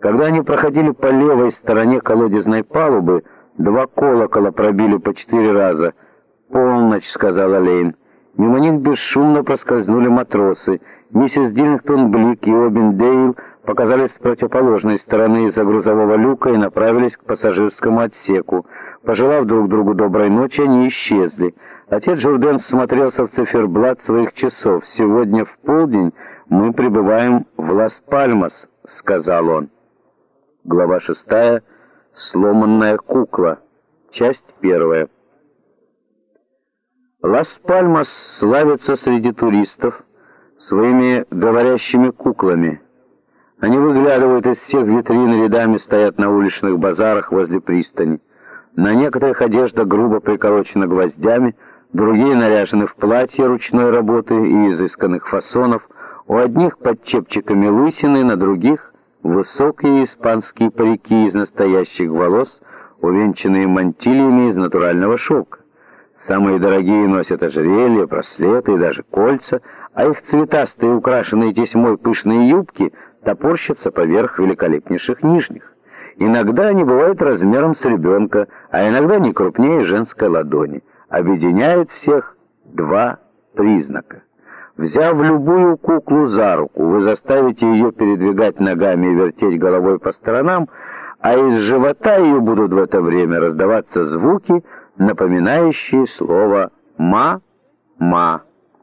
Когда они проходили по левой стороне колодезной палубы, 2 колокола пробили по 4 раза. «Полночь», — сказала Лейн. Мимо них бесшумно проскользнули матросы. Миссис Диллингтон Блик и Обиндейл показались с противоположной стороны из-за грузового люка и направились к пассажирскому отсеку. Пожелав друг другу доброй ночи, они исчезли. Отец Журден смотрелся в циферблат своих часов. «Сегодня в полдень мы прибываем в Лас-Пальмас», — сказал он. Глава 6. Сломанная кукла. Часть 1. Лас-Пальмас славится среди туристов своими говорящими куклами. Они выглядывают из всех витрин, рядами стоят на уличных базарах возле пристани. На некоторых одежда грубо приколочена гвоздями, другие наряжены в платья ручной работы и изысканных фасонов, у одних под чепчиками лысины, на других высокие испанские парики из настоящих волос, увенчанные мантильями из натурального шелка. Самые дорогие носят ожерелья, браслеты и даже кольца, а их цветастые, украшенные тесьмой пышные юбки топорщатся поверх великолепнейших нижних. Иногда они бывают размером с ребенка, а иногда не крупнее женской ладони. Объединяет всех 2 признака. Взяв любую куклу за руку, вы заставите ее передвигать ногами и вертеть головой по сторонам, а из живота ее будут в это время раздаваться звуки, напоминающие слово «ма-ма».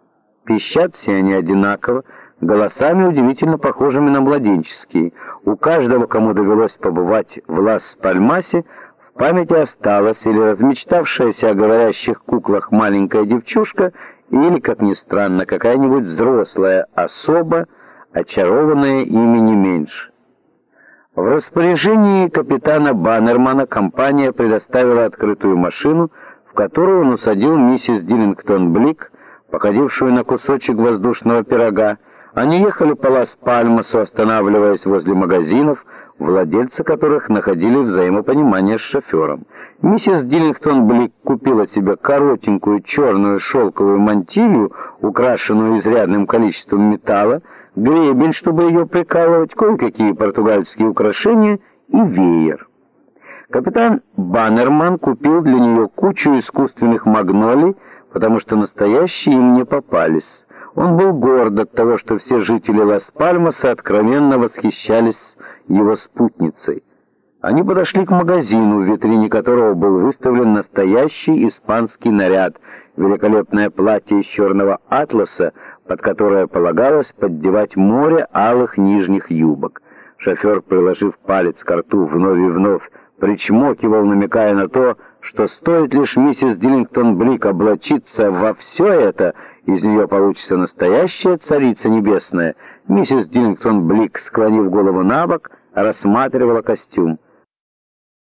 Пищат все они одинаково, голосами удивительно похожими на младенческие. У каждого, кому довелось побывать в Лас-Пальмасе, в памяти осталась или размечтавшаяся о говорящих куклах маленькая девчушка, или, как ни странно, какая-нибудь взрослая особа, очарованная ими не меньше. В распоряжении капитана Баннермана компания предоставила открытую машину, в которую он усадил миссис Диллингтон Блик, походившую на кусочек воздушного пирога. Они ехали по Лас-Пальмасу, останавливаясь возле магазинов, владельцы которых находили взаимопонимание с шофером. Миссис Диллингтон Блик купила себе коротенькую черную шелковую мантилью, украшенную изрядным количеством металла, гребень, чтобы ее прикалывать, кое-какие португальские украшения и веер. Капитан Баннерман купил для нее кучу искусственных магнолий, потому что настоящие им не попались. Он был горд от того, что все жители Лас-Пальмаса откровенно восхищались его спутницей. Они подошли к магазину, в витрине которого был выставлен настоящий испанский наряд, великолепное платье из черного атласа, под которое полагалось поддевать море алых нижних юбок. Шофер, приложив палец к рту, вновь и вновь причмокивал, намекая на то, что стоит лишь миссис Диллингтон Блик облачиться во все это, из нее получится настоящая царица небесная. Миссис Диллингтон Блик, склонив голову набок, рассматривала костюм.